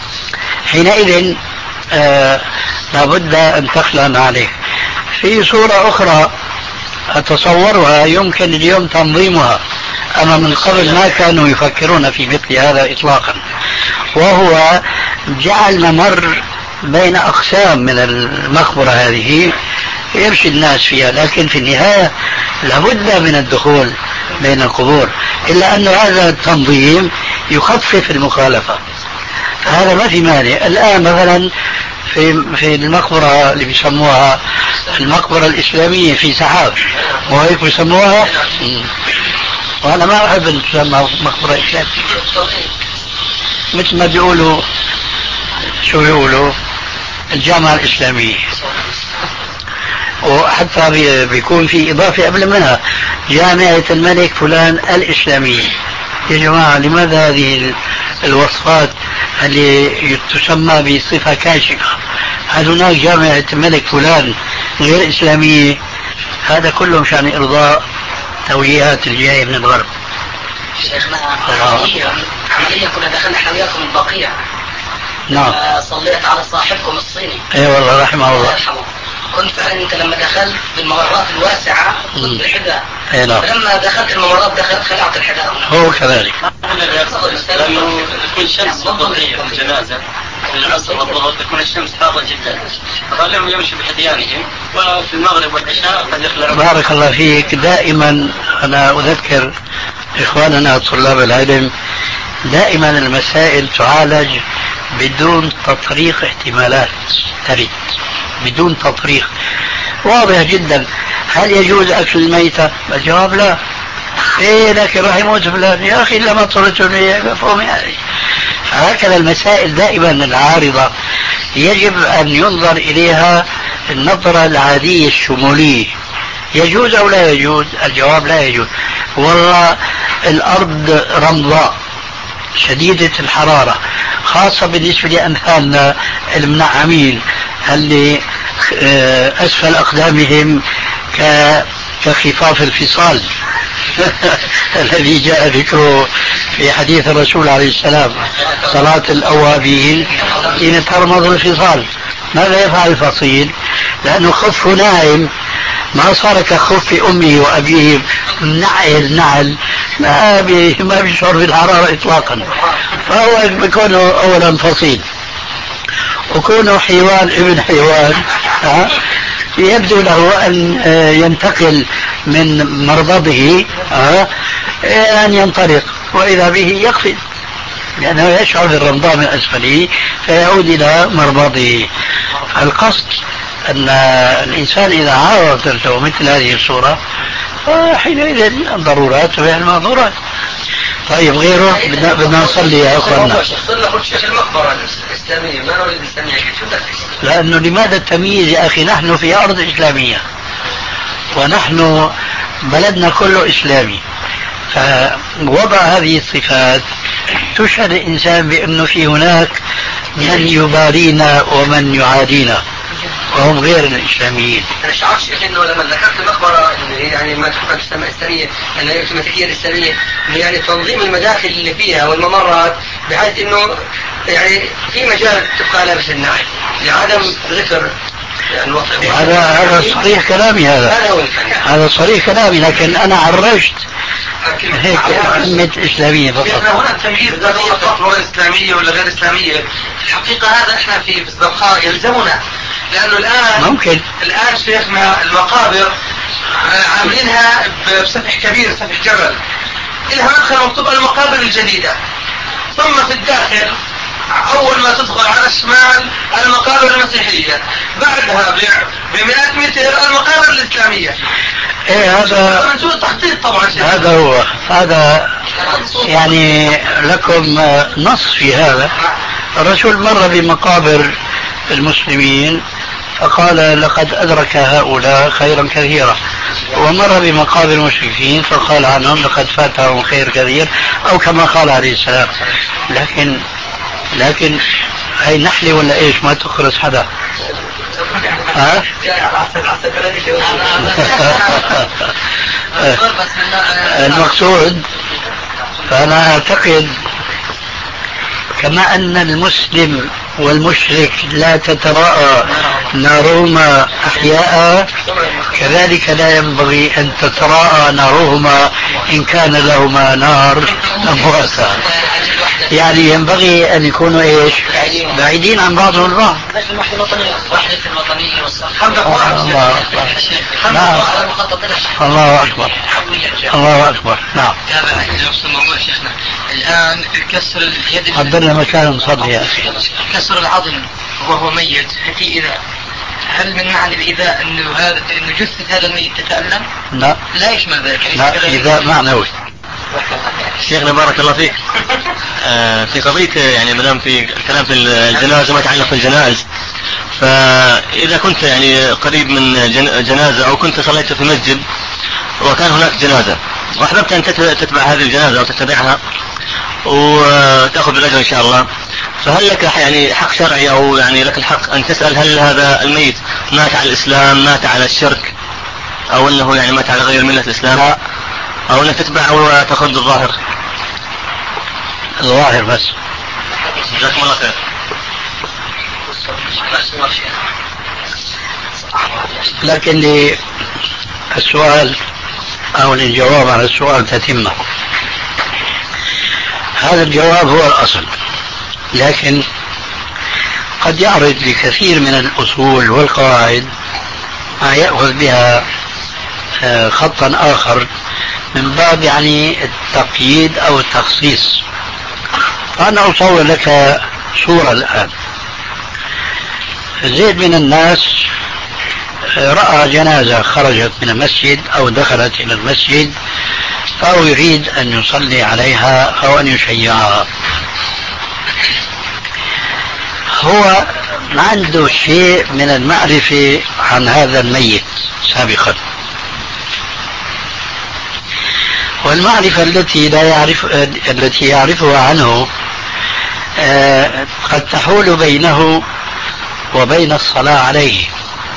Speaker 2: حينئذ آه لابد أن تخلع عليه. في صورة أخرى أتصورها يمكن اليوم تنظيمها، أما من قبل ما كانوا يفكرون في مثل هذا إطلاقا، وهو جعل ممر بين أقسام من المقبرة هذه يمشي الناس فيها، لكن في النهاية لابد من الدخول بين القبور، إلا أن هذا التنظيم يخفف المخالفة، هذا ما في مانع. الآن مثلا في في المقبرة اللي بيسموها المقبرة الإسلامية في سحاب، وهيك بيسموها، وأنا ما أحب أن تسمى مقبرة إسلامية، مثل ما بيقولوا شو بيقولوا الجامعة الإسلامية، وحتى بيكون في إضافة قبل منها جامعة الملك فلان الإسلامية. يا جماعة لماذا هذه الوصفات اللي تسمى بصفة كاشفة؟ هل هناك جامعة الملك فلان غير إسلامية؟ هذا كله مشان إرضاء توجيهات الجاية من الغرب.
Speaker 7: شيخنا عملية عملية كنا دخلنا حوياكم البقيع.
Speaker 2: نعم.
Speaker 7: صليت على صاحبكم الصيني.
Speaker 2: اي والله رحمه الله.
Speaker 7: كنت فعلا انت لما دخلت بالممرات الواسعة كنت بالحذاء.
Speaker 2: اي نعم.
Speaker 7: لما دخلت الممرات دخلت خلعت الحذاء.
Speaker 2: هو كذلك.
Speaker 9: لأنه تكون الشمس ضرورية في الجنازة في العصر والظهر تكون الشمس حارة جدا، فخليهم يمشوا بحذيانهم، وفي المغرب والعشاء قد يخلعون.
Speaker 2: بارك الله فيك. دائما أنا أذكر إخواننا طلاب العلم دائما المسائل تعالج بدون تطريق احتمالات ترد، بدون تطريق واضح جدا. هل يجوز أكل الميتة؟ الجواب لا. إيه لكن راح يموت فلان، يا أخي لما طلتني مفهوم يعني. هكذا المسائل دائما العارضة يجب أن ينظر إليها النظرة العادية الشمولية، يجوز أو لا يجوز؟ الجواب لا يجوز. والله الأرض رمضاء شديدة الحرارة، خاصة بالنسبة لأمثالنا المنعمين اللي أسفل أقدامهم كخفاف الفصال الذي جاء ذكره في حديث الرسول عليه السلام صلاة الأوابين حين ترمض الفصال. ماذا يفعل الفصيل؟ لأنه خف نائم، ما صار كخف أمه وأبيه نعل نعل، ما بي ما بيشعر بالحرارة إطلاقا، فهو بيكون أولا فصيل، وكونه حيوان ابن حيوان يبدو له أن ينتقل من مرضبه أن ينطلق، وإذا به يقفز لأنه يشعر بالرمضاء من أسفله فيعود إلى مربضه. القصد أن الإنسان إذا عارض له مثل هذه الصورة حينئذ الضرورات تبيح المحظورات. طيب غيره بدنا بدنا نصلي يا اخوانا.
Speaker 4: شيخ المقبره الاسلاميه ما نريد الاسلاميه
Speaker 2: لانه لماذا التمييز يا اخي؟ نحن في ارض اسلاميه ونحن بلدنا كله اسلامي، فوضع هذه الصفات تشهد الانسان بانه في هناك من يبارينا ومن يعادينا وهم غير الاسلاميين.
Speaker 4: انا شعرت شيخ انه لما ذكرت المقبره يعني ما تحكم السماء الاسلاميه انها التماثيليه الاسلاميه انه يعني تنظيم المداخل اللي فيها والممرات بحيث انه يعني في مجال تبقى على بس الناحيه لعدم ذكر
Speaker 2: يعني هذا هذا صريح كلامي، هذا هذا صريح كلامي، لكن انا عرجت هيك كلمة إسلامية فقط.
Speaker 4: هنا التمييز قضية فتوى إسلامية ولا غير إسلامية، الحقيقة هذا إحنا في الزرقاء يلزمنا، لأنه الآن
Speaker 2: ممكن
Speaker 4: الآن شيخنا المقابر عاملينها بسفح كبير، سفح جبل، إلها مدخل مكتوب المقابر الجديدة، ثم في الداخل أول ما تدخل على الشمال المقابر المسيحية، بعدها بمئة متر المقابر الإسلامية.
Speaker 2: إيه هذا
Speaker 4: من سوء التخطيط طبعا.
Speaker 2: هذا هو هذا يعني لكم نص في هذا. الرسول مر بمقابر المسلمين فقال لقد أدرك هؤلاء خيرا كثيرا، ومر بمقابر المشركين فقال عنهم لقد فاتهم خير كثير، أو كما قال عليه السلام. لكن لكن هي نحلي ولا ايش؟ ما تخرس حدا. ها؟ المقصود فأنا أعتقد كما أن المسلم والمشرك لا تتراءى نارهما أحياء، كذلك لا ينبغي أن تتراءى نارهما إن كان لهما نار أمواتا. يعني ينبغي أن يكونوا إيش؟ بعيدين عن بعضهم البعض.
Speaker 3: وحدة الوطنية والصحة.
Speaker 2: الله أكبر. نعم. الله أكبر. الله أكبر. نعم.
Speaker 3: تابع نفس الموضوع شيخنا. الآن كسر اليد.
Speaker 2: حضرنا مكان نصلي يا أخي.
Speaker 3: كسر العظم وهو ميت، إذا هل من معنى الإذا أنه هذا أنه جثة هذا الميت تتألم؟
Speaker 2: لا.
Speaker 3: لا يشمل ذلك.
Speaker 2: لا، إذا معنوي.
Speaker 9: شيخنا بارك الله فيك. آه في قضية يعني مدام في الكلام في الجنازة ما يتعلق بالجنائز، فإذا كنت يعني قريب من جنازة أو كنت صليت في مسجد وكان هناك جنازة وأحببت أن تتبع هذه الجنازة أو تتبعها وتأخذ بالأجر إن شاء الله، فهل لك يعني حق شرعي أو يعني لك الحق أن تسأل هل هذا الميت مات على الإسلام، مات على الشرك، أو أنه يعني مات على غير ملة الإسلام؟ لا. أو أنك تتبع وتأخذ الظاهر؟
Speaker 2: الظاهر بس.
Speaker 9: جزاكم الله خير.
Speaker 2: لكن لي السؤال أو الجواب على السؤال تتمة. هذا الجواب هو الأصل، لكن قد يعرض لكثير من الأصول والقواعد ما يأخذ بها خطا آخر من باب يعني التقييد أو التخصيص. فأنا أصور لك صورة الآن. زيد من الناس رأى جنازة خرجت من المسجد أو دخلت إلى المسجد أو يريد أن يصلي عليها أو أن يشيعها. هو عنده شيء من المعرفة عن هذا الميت سابقا، والمعرفة التي لا يعرف التي يعرفها عنه قد تحول بينه وبين الصلاة عليه.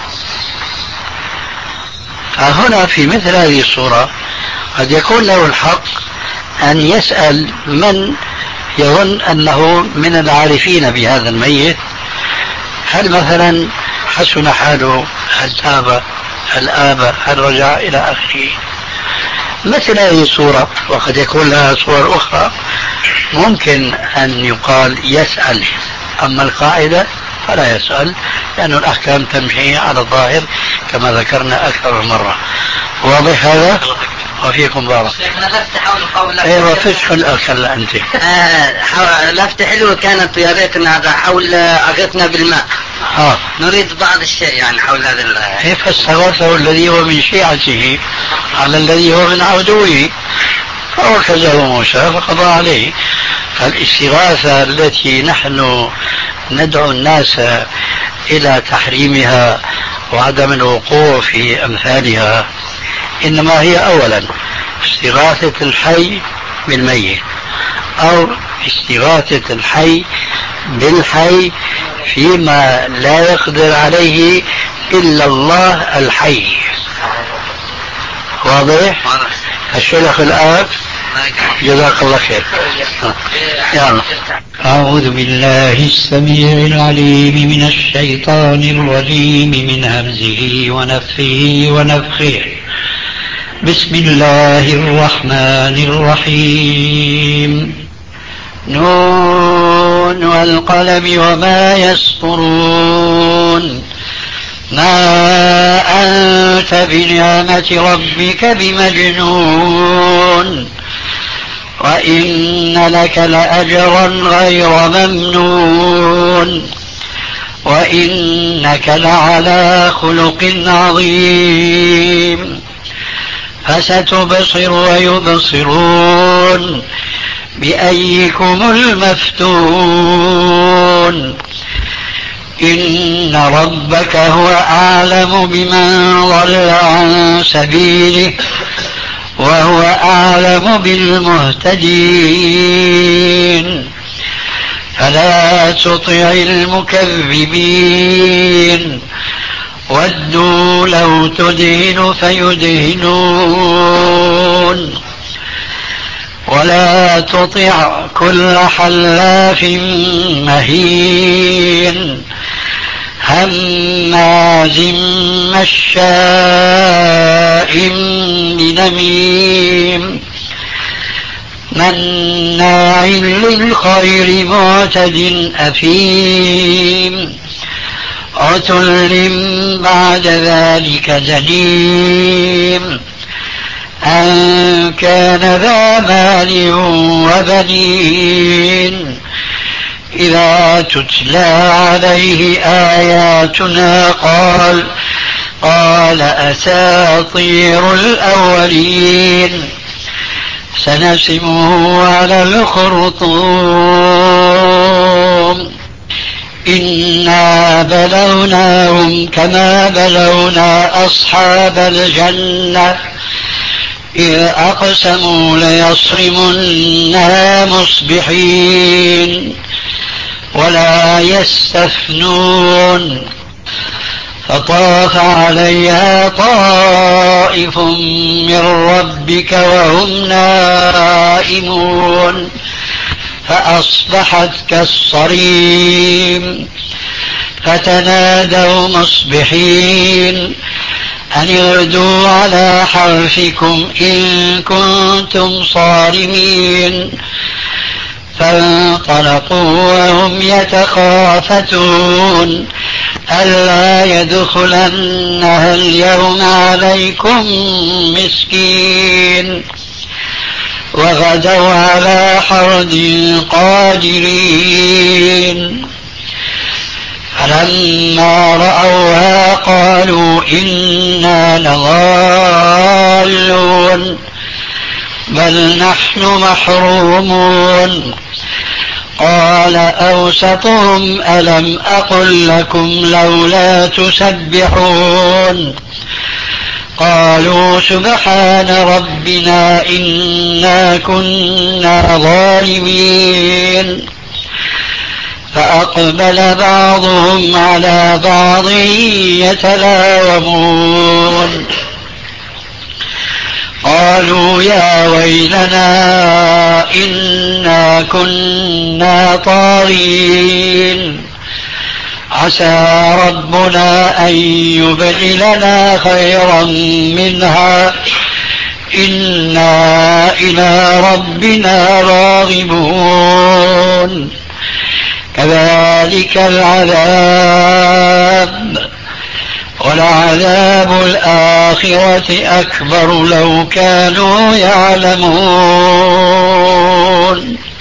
Speaker 2: فهنا في مثل هذه الصورة قد يكون له الحق أن يسأل من يظن أنه من العارفين بهذا الميت، هل مثلا حسن حاله، هل تاب، هل آب، هل رجع إلى آخره. مثل هذه الصورة، وقد يكون لها صور أخرى ممكن أن يقال يسأل، أما القاعدة فلا يسأل، لأن الأحكام تمشي على الظاهر كما ذكرنا أكثر من مرة. واضح هذا؟ وفيكم بارك.
Speaker 7: شيخنا لفت حول قول
Speaker 2: ايوه فسخ الاكل انت.
Speaker 7: آه لفت حلوه كانت، ويا ريت هذا حول اغثنا بالماء.
Speaker 2: اه
Speaker 7: نريد بعض الشيء يعني حول هذا.
Speaker 2: كيف استغاثه الذي هو من شيعته على الذي هو من عدوه، فوكزه موسى فقضى عليه. فالاستغاثة التي نحن ندعو الناس إلى تحريمها وعدم الوقوع في أمثالها إنما هي أولا استغاثة الحي بالميت، أو استغاثة الحي بالحي فيما لا يقدر عليه إلا الله الحي. واضح؟ الشيخ الآن جزاك الله خير. يلا. أعوذ بالله السميع العليم من الشيطان الرجيم من همزه ونفخه ونفخه. بسم الله الرحمن الرحيم. نون والقلم وما يسطرون. ما أنت بنعمة ربك بمجنون، وإن لك لأجرا غير ممنون، وإنك لعلى خلق عظيم. فستبصر ويبصرون بأيكم المفتون. إن ربك هو أعلم بمن ضل عن سبيله وهو أعلم بالمهتدين. فلا تطع المكذبين ودوا لو تدهن فيدهنون. ولا تطع كل حلاف مهين هماز مشاء بنميم مناع للخير معتد أثيم عتل بعد ذلك زنيم أن كان ذا مال وبنين إذا تتلى عليه آياتنا قال قال أساطير الأولين سنسمه على الخرطوم. إنا بلوناهم كما بلونا أصحاب الجنة إذ أقسموا ليصرمنها مصبحين ولا يستثنون. فطاف عليها طائف من ربك وهم نائمون فأصبحت كالصريم. فتنادوا مصبحين أن اغدوا على حرثكم إن كنتم صارمين. فانطلقوا وهم يتخافتون ألا يدخلنها اليوم عليكم مسكين. وغدوا على حرد قادرين. فلما رأوها قالوا إنا لضالون بل نحن محرومون. قال أوسطهم ألم أقل لكم لولا تسبحون قالوا سبحان ربنا إنا كنا ظالمين. فأقبل بعضهم على بعض يتلاومون قالوا يا ويلنا إنا كنا طاغين عسى ربنا أن يبدلنا خيرا منها إنا إلى ربنا راغبون. كذلك العذاب ولعذاب الآخرة أكبر لو كانوا يعلمون.